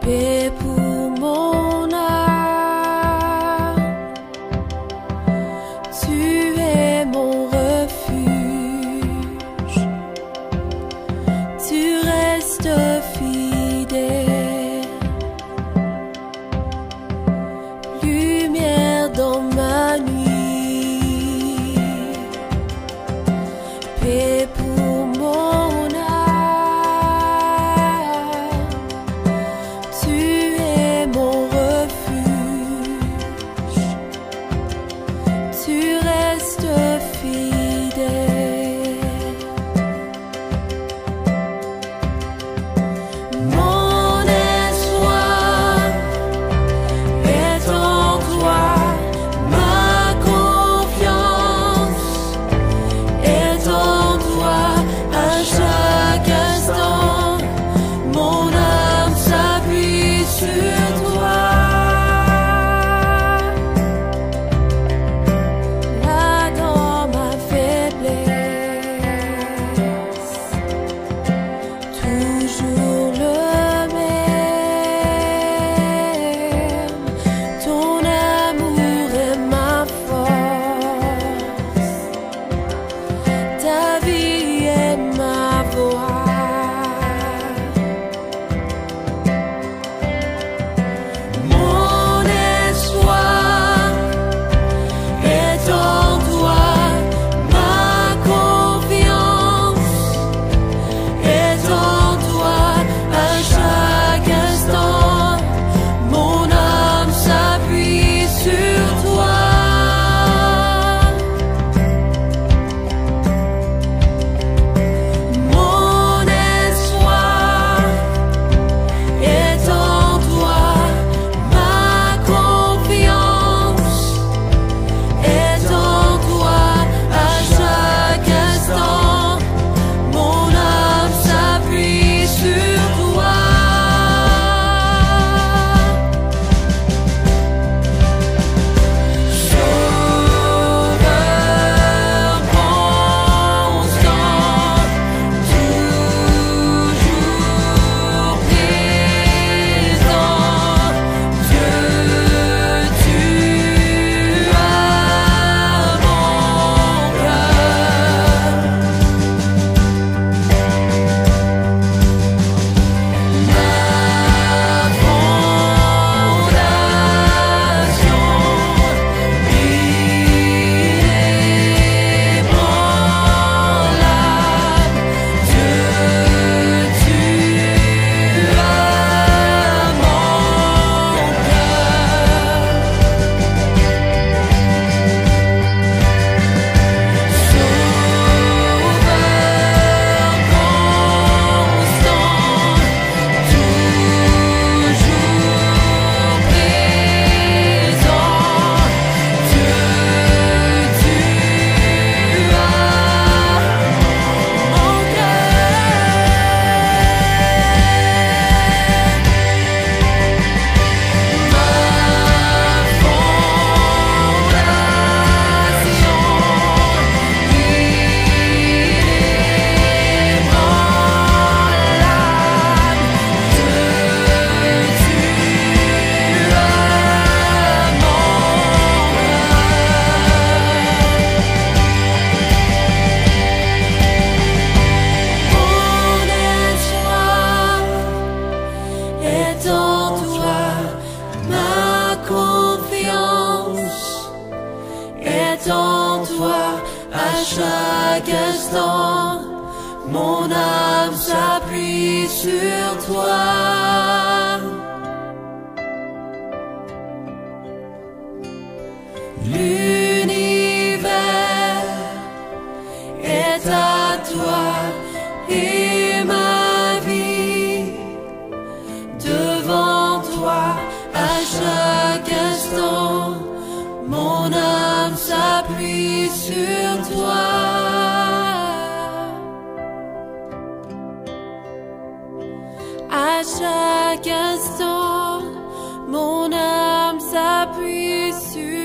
paix pour mon âme. Tu es mon refuge, tu restes fidèle, lumière dans ma nuit, paix pour mon âme. Tu es mon refuge, tu restes fidèle. Mon espoir est en toi, ma confiance est en toi. À chaque instant, mon âme s'appuie sur toi. Là dans ma faiblesse, toujours le même. Ton amour est ma force, ta vie est ma voix. Mon espoir est en toi, ma confiance est en toi. À chaque instant, mon âme s'appuie sur toi. Mon espoir est en toi, ma confiance est en toi. À chaque instant, mon âme s'appuie sur toi. Sauveur constant, toujours présent, Dieu, tu as mon cœur. Ma fondation, inébranlable, Dieu, tu as mon est en toi, ma confiance est en toi. À chaque instant, mon âme s'appuie sur toi. L'univers est à toi et ma vie devant toi. À chaque instant, mon âme s'appuie sur toi. À chaque instant, mon âme s'appuie sur